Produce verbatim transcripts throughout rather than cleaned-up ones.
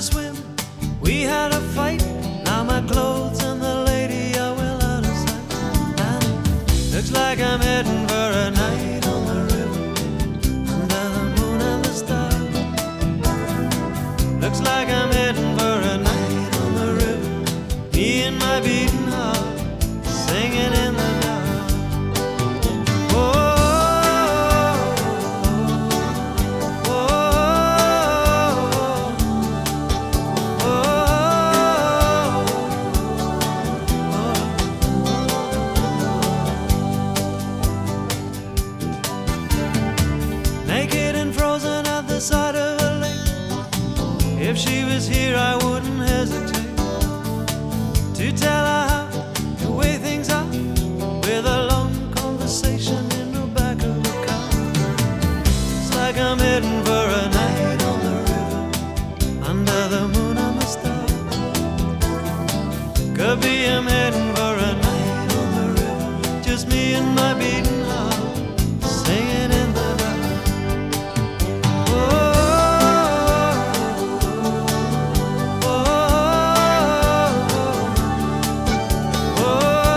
swim. We had a fight. Now my clothes and the lady are well out of sight. And looks like I'm heading for a night on the river under the moon and the stars. Looks like I'm heading for a night on the river. Me and my beating heart singing in the dark. Oh, oh, oh, oh, oh. Naked and frozen at the side of a lake. If she was here, I wouldn't hesitate to tell her how the way things are, with a long conversation in the back of a car. It's like I'm heading for a night on the river under the moon and the stars. Could be I'm heading for a night on the river, just me and my beating heart singing in the dark. Oh, oh, oh,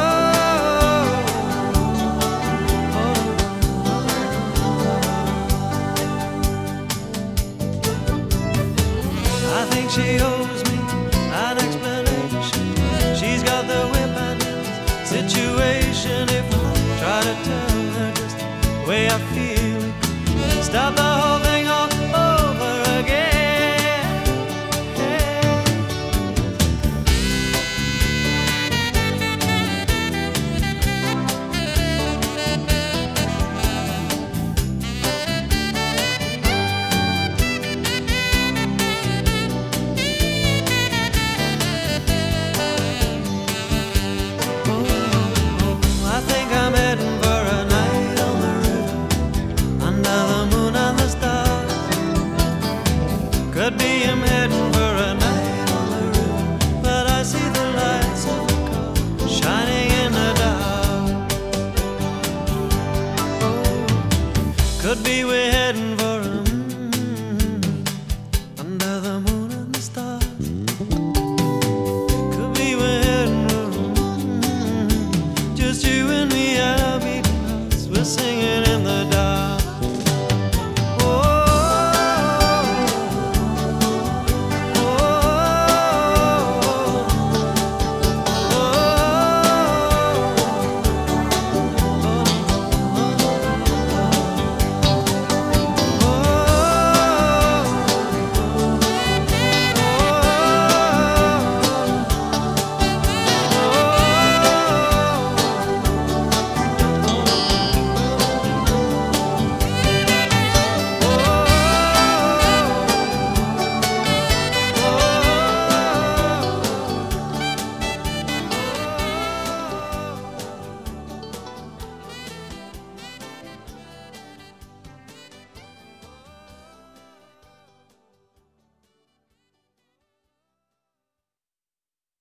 I think she owes me an explanation. She's got the whip and situation. If I try to tell her just the way I feel, stop the whole thing all over again. I think I'm heading for a night on the river under the moon and the stars. Could be I'm heading for a night